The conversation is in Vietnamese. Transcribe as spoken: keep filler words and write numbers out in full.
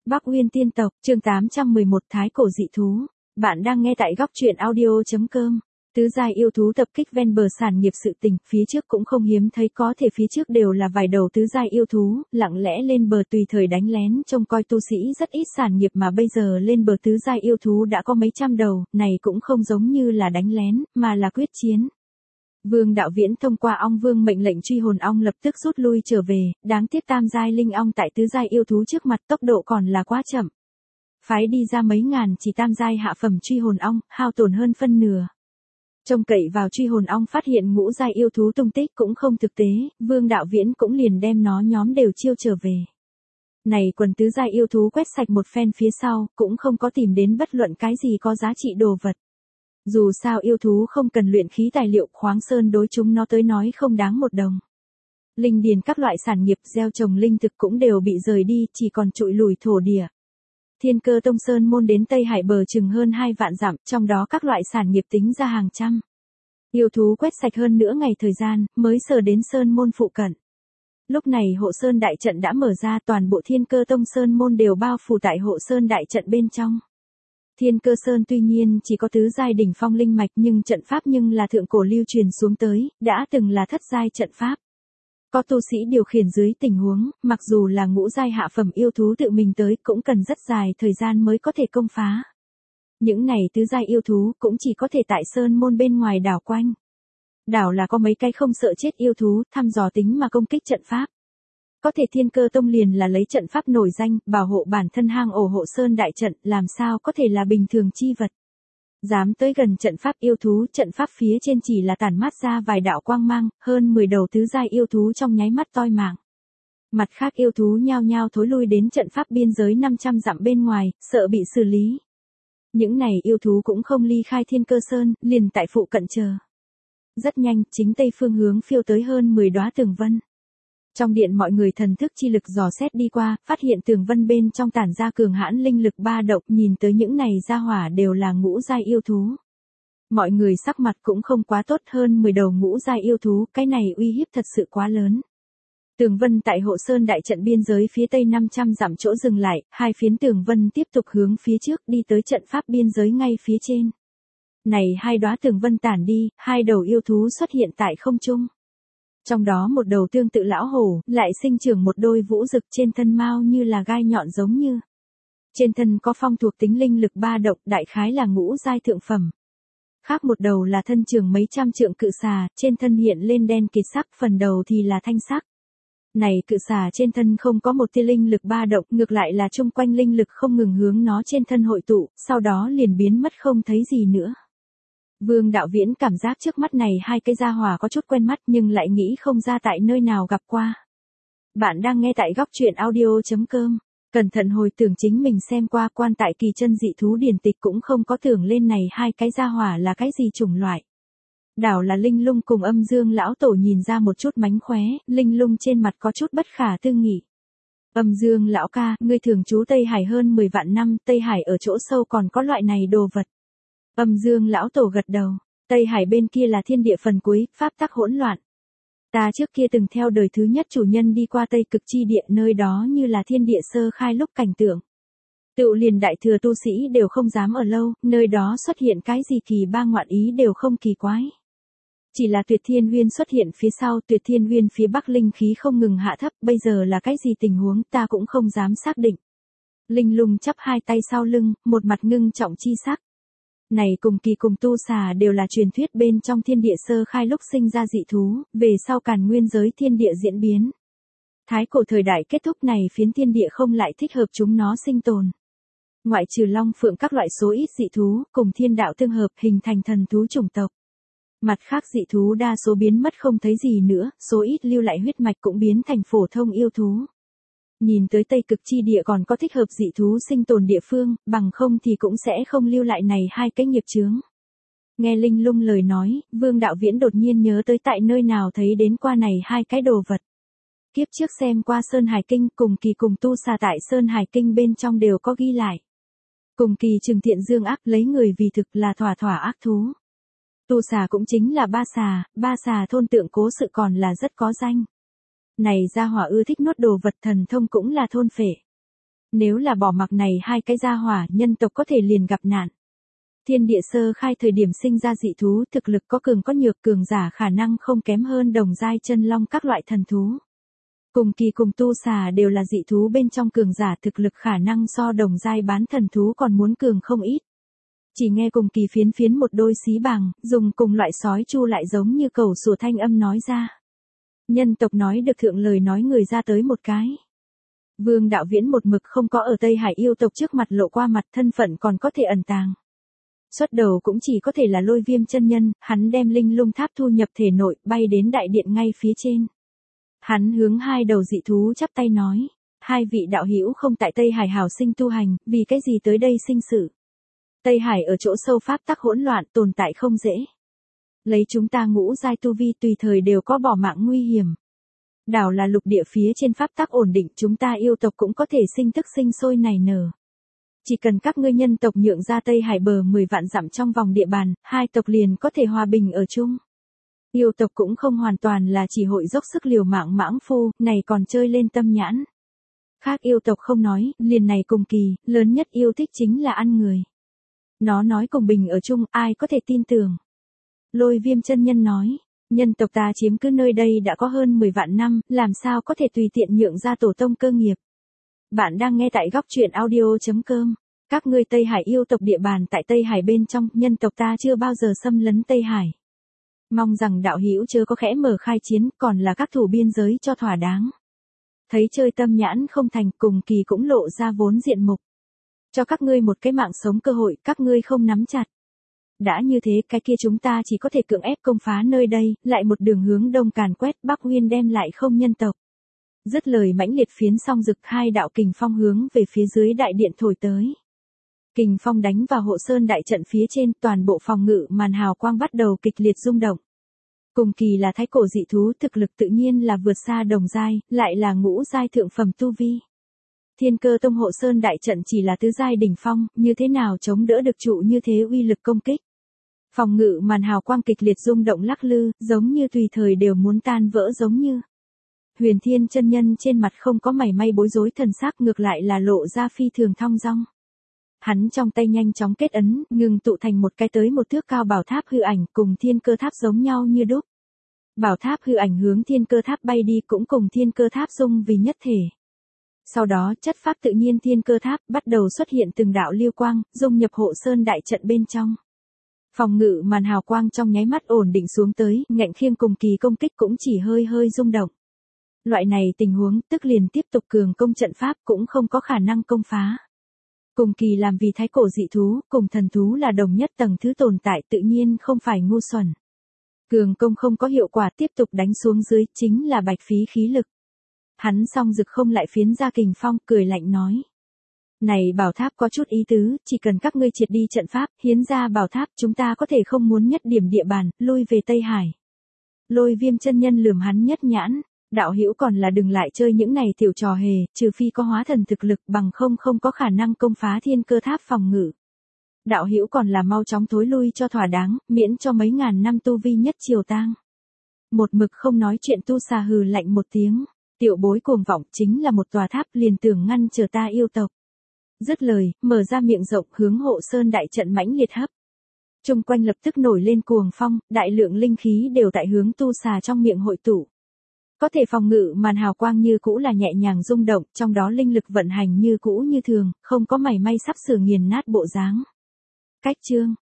Bắc Uyên tiên tộc, chương tám trăm mười một Thái cổ dị thú. Bạn đang nghe tại góc truyện audio.com. Tứ giai yêu thú tập kích ven bờ sản nghiệp sự tình, phía trước cũng không hiếm thấy, có thể phía trước đều là vài đầu tứ giai yêu thú, lặng lẽ lên bờ tùy thời đánh lén, trông coi tu sĩ rất ít sản nghiệp, mà bây giờ lên bờ tứ giai yêu thú đã có mấy trăm đầu, này cũng không giống như là đánh lén, mà là quyết chiến. Vương Đạo Viễn thông qua ong vương mệnh lệnh truy hồn ong lập tức rút lui trở về, đáng tiếc tam giai linh ong tại tứ giai yêu thú trước mặt tốc độ còn là quá chậm. Phái đi ra mấy ngàn chỉ tam giai hạ phẩm truy hồn ong, hao tổn hơn phân nửa. Trông cậy vào truy hồn ong phát hiện ngũ giai yêu thú tung tích cũng không thực tế, Vương Đạo Viễn cũng liền đem nó nhóm đều chiêu trở về. Này quần tứ giai yêu thú quét sạch một phen phía sau, cũng không có tìm đến bất luận cái gì có giá trị đồ vật. Dù sao yêu thú không cần luyện khí tài liệu, khoáng sơn đối chúng nó tới nói không đáng một đồng. Linh điền các loại sản nghiệp gieo trồng linh thực cũng đều bị rời đi, chỉ còn trụi lùi thổ địa. Thiên Cơ Tông Sơn môn đến Tây Hải bờ chừng hơn hai vạn dặm, trong đó các loại sản nghiệp tính ra hàng trăm. Yêu thú quét sạch hơn nửa ngày thời gian, mới sờ đến Sơn môn phụ cận. Lúc này hộ Sơn đại trận đã mở ra, toàn bộ Thiên Cơ Tông Sơn môn đều bao phủ tại hộ Sơn đại trận bên trong. Thiên Cơ Sơn tuy nhiên chỉ có tứ giai đỉnh phong linh mạch, nhưng trận pháp nhưng là thượng cổ lưu truyền xuống tới, đã từng là thất giai trận pháp. Có tu sĩ điều khiển dưới tình huống, mặc dù là ngũ giai hạ phẩm yêu thú tự mình tới cũng cần rất dài thời gian mới có thể công phá. Những này tứ giai yêu thú cũng chỉ có thể tại sơn môn bên ngoài đảo quanh. Đảo là có mấy cái không sợ chết yêu thú, thăm dò tính mà công kích trận pháp. Có thể Thiên Cơ Tông liền là lấy trận pháp nổi danh, bảo hộ bản thân hang ổ hộ sơn đại trận, làm sao có thể là bình thường chi vật. Dám tới gần trận pháp yêu thú, trận pháp phía trên chỉ là tản mát ra vài đạo quang mang, hơn mười đầu tứ giai yêu thú trong nháy mắt toi mạng. Mặt khác yêu thú nhao nhao thối lui đến trận pháp biên giới năm trăm dặm bên ngoài, sợ bị xử lý. Những này yêu thú cũng không ly khai Thiên Cơ Sơn, liền tại phụ cận chờ. Rất nhanh, chính tây phương hướng phiêu tới hơn mười đóa tường vân. Trong điện mọi người thần thức chi lực dò xét đi qua, phát hiện tường vân bên trong tản ra cường hãn linh lực ba động, nhìn tới những này gia hỏa đều là ngũ giai yêu thú. Mọi người sắc mặt cũng không quá tốt, hơn mười đầu ngũ giai yêu thú, cái này uy hiếp thật sự quá lớn. Tường vân tại hộ sơn đại trận biên giới phía tây năm trăm dặm chỗ dừng lại, hai phiến tường vân tiếp tục hướng phía trước đi tới trận pháp biên giới ngay phía trên. Này hai đóa tường vân tản đi, hai đầu yêu thú xuất hiện tại không trung. Trong đó một đầu tương tự lão hổ, lại sinh trưởng một đôi vũ rực, trên thân mao như là gai nhọn giống như. Trên thân có phong thuộc tính linh lực ba động, đại khái là ngũ giai thượng phẩm. Khác một đầu là thân trường mấy trăm trượng cự xà, trên thân hiện lên đen kịt sắc, phần đầu thì là thanh sắc. Này cự xà trên thân không có một tia linh lực ba động, ngược lại là chung quanh linh lực không ngừng hướng nó trên thân hội tụ, sau đó liền biến mất không thấy gì nữa. Vương Đạo Viễn cảm giác trước mắt này hai cái gia hỏa có chút quen mắt, nhưng lại nghĩ không ra tại nơi nào gặp qua. Bạn đang nghe tại góc truyện audio.com. Cẩn thận hồi tưởng chính mình xem qua quan tại kỳ chân dị thú điển tịch, cũng không có tưởng lên này hai cái gia hỏa là cái gì chủng loại. Đảo là Linh Lung cùng Âm Dương lão tổ nhìn ra một chút mánh khóe, Linh Lung trên mặt có chút bất khả tư nghị. Âm Dương lão ca, ngươi thường trú Tây Hải hơn mười vạn năm, Tây Hải ở chỗ sâu còn có loại này đồ vật. Âm Dương lão tổ gật đầu, Tây Hải bên kia là thiên địa phần cuối, pháp tắc hỗn loạn. Ta trước kia từng theo đời thứ nhất chủ nhân đi qua Tây Cực chi địa, nơi đó như là thiên địa sơ khai lúc cảnh tượng. Tựu liền đại thừa tu sĩ đều không dám ở lâu, nơi đó xuất hiện cái gì kỳ ba ngoạn ý đều không kỳ quái. Chỉ là Tuyệt Thiên Uyên xuất hiện phía sau, Tuyệt Thiên Uyên phía bắc linh khí không ngừng hạ thấp, bây giờ là cái gì tình huống ta cũng không dám xác định. Linh Lung chắp hai tay sau lưng, một mặt ngưng trọng chi sắc. Này cùng kỳ cùng tu xà đều là truyền thuyết bên trong thiên địa sơ khai lúc sinh ra dị thú, về sau càn nguyên giới thiên địa diễn biến. Thái cổ thời đại kết thúc này phiến thiên địa không lại thích hợp chúng nó sinh tồn. Ngoại trừ long phượng các loại số ít dị thú, cùng thiên đạo tương hợp hình thành thần thú chủng tộc. Mặt khác dị thú đa số biến mất không thấy gì nữa, số ít lưu lại huyết mạch cũng biến thành phổ thông yêu thú. Nhìn tới Tây Cực chi địa còn có thích hợp dị thú sinh tồn địa phương, bằng không thì cũng sẽ không lưu lại này hai cái nghiệp chướng. Nghe Linh Lung lời nói, Vương Đạo Viễn đột nhiên nhớ tới tại nơi nào thấy đến qua này hai cái đồ vật. Kiếp trước xem qua Sơn Hải Kinh, cùng kỳ cùng tu xà tại Sơn Hải Kinh bên trong đều có ghi lại. Cùng kỳ trừng thiện dương ác, lấy người vì thực, là thỏa thỏa ác thú. Tu xà cũng chính là ba xà, ba xà thôn tượng cố sự còn là rất có danh. Này gia hỏa ưa thích nuốt đồ vật, thần thông cũng là thôn phệ. Nếu là bỏ mặc này hai cái gia hỏa, nhân tộc có thể liền gặp nạn. Thiên địa sơ khai thời điểm sinh ra dị thú, thực lực có cường có nhược, cường giả khả năng không kém hơn đồng giai chân long các loại thần thú. Cùng kỳ cùng tu xà đều là dị thú bên trong cường giả, thực lực khả năng so đồng giai bán thần thú còn muốn cường không ít. Chỉ nghe cùng kỳ phiến phiến một đôi xí bàng, dùng cùng loại sói chu lại giống như cầu sủa thanh âm nói ra. Nhân tộc nói được thượng lời nói người ra tới một cái. Vương Đạo Viễn một mực không có ở Tây Hải yêu tộc trước mặt lộ qua mặt, thân phận còn có thể ẩn tàng. Xuất đầu cũng chỉ có thể là Lôi Viêm chân nhân, hắn đem linh lung tháp thu nhập thể nội, bay đến đại điện ngay phía trên. Hắn hướng hai đầu dị thú chắp tay nói, hai vị đạo hữu không tại Tây Hải hảo sinh tu hành, vì cái gì tới đây sinh sự. Tây Hải ở chỗ sâu pháp tắc hỗn loạn, tồn tại không dễ. Lấy chúng ta ngũ giai tu vi tùy thời đều có bỏ mạng nguy hiểm. Đảo là lục địa phía trên pháp tắc ổn định, chúng ta yêu tộc cũng có thể sinh thức sinh sôi nảy nở. Chỉ cần các ngươi nhân tộc nhượng ra Tây Hải bờ mười vạn dặm trong vòng địa bàn, hai tộc liền có thể hòa bình ở chung. Yêu tộc cũng không hoàn toàn là chỉ hội dốc sức liều mạng mãng phu, này còn chơi lên tâm nhãn. Khác yêu tộc không nói, liền này cùng kỳ, lớn nhất yêu thích chính là ăn người. Nó nói cùng bình ở chung, ai có thể tin tưởng. Lôi Viêm chân nhân nói, nhân tộc ta chiếm cứ nơi đây đã có hơn mười vạn năm, làm sao có thể tùy tiện nhượng ra tổ tông cơ nghiệp. Bạn đang nghe tại góc truyện audio chấm com. Các ngươi Tây Hải yêu tộc địa bàn tại Tây Hải bên trong, nhân tộc ta chưa bao giờ xâm lấn Tây Hải. Mong rằng đạo hữu chớ có khẽ mở khai chiến, còn là các thủ biên giới cho thỏa đáng. Thấy chơi tâm nhãn không thành, cùng kỳ cũng lộ ra vốn diện mục. Cho các ngươi một cái mạng sống cơ hội, các ngươi không nắm chặt. Đã như thế, cái kia chúng ta chỉ có thể cưỡng ép công phá nơi đây, lại một đường hướng đông càn quét, Bắc Nguyên đem lại không nhân tộc. Dứt lời mãnh liệt phiến song rực, hai đạo kình phong hướng về phía dưới đại điện thổi tới. Kình phong đánh vào hộ sơn đại trận phía trên, toàn bộ phòng ngự màn hào quang bắt đầu kịch liệt rung động. Cùng kỳ là thái cổ dị thú, thực lực tự nhiên là vượt xa đồng giai, lại là ngũ giai thượng phẩm tu vi. Thiên Cơ Tông hộ sơn đại trận chỉ là tứ giai đỉnh phong, như thế nào chống đỡ được trụ như thế uy lực công kích. Phòng ngự màn hào quang kịch liệt rung động lắc lư, giống như tùy thời đều muốn tan vỡ giống như. Huyền Thiên chân nhân trên mặt không có mảy may bối rối thần sắc, ngược lại là lộ ra phi thường thong dong. Hắn trong tay nhanh chóng kết ấn, ngừng tụ thành một cái tới một thước cao bảo tháp hư ảnh, cùng thiên cơ tháp giống nhau như đúc. Bảo tháp hư ảnh hướng thiên cơ tháp bay đi, cũng cùng thiên cơ tháp dung vì nhất thể. Sau đó, chất pháp tự nhiên thiên cơ tháp bắt đầu xuất hiện từng đạo lưu quang, dung nhập hộ sơn đại trận bên trong. Phòng ngự màn hào quang trong nháy mắt ổn định xuống tới, ngạnh khiêng cùng kỳ công kích cũng chỉ hơi hơi rung động. Loại này tình huống, tức liền tiếp tục cường công trận pháp cũng không có khả năng công phá. Cùng kỳ làm vì thái cổ dị thú, cùng thần thú là đồng nhất tầng thứ tồn tại, tự nhiên không phải ngu xuẩn. Cường công không có hiệu quả, tiếp tục đánh xuống dưới, chính là bạch phí khí lực. Hắn song rực không lại phiến ra kình phong, cười lạnh nói. Này bảo tháp có chút ý tứ, chỉ cần các ngươi triệt đi trận pháp, hiến ra bảo tháp, chúng ta có thể không muốn nhất điểm địa bàn, lui về Tây Hải. Lôi Viêm chân nhân lườm hắn nhất nhãn, đạo hữu còn là đừng lại chơi những này tiểu trò hề, trừ phi có hóa thần thực lực, bằng không không có khả năng công phá thiên cơ tháp phòng ngự. Đạo hữu còn là mau chóng thối lui cho thỏa đáng, miễn cho mấy ngàn năm tu vi nhất triều tang. Một mực không nói chuyện tu xà hừ lạnh một tiếng, tiểu bối cuồng vọng chính là một tòa tháp, liền tưởng ngăn chờ ta yêu tộc. Dứt lời, mở ra miệng rộng hướng hộ sơn đại trận mãnh liệt hấp. Trung quanh lập tức nổi lên cuồng phong, đại lượng linh khí đều tại hướng tu xà trong miệng hội tụ. Có thể phòng ngự màn hào quang như cũ là nhẹ nhàng rung động, trong đó linh lực vận hành như cũ như thường, không có mảy may sắp sửa nghiền nát bộ dáng. Cách chương,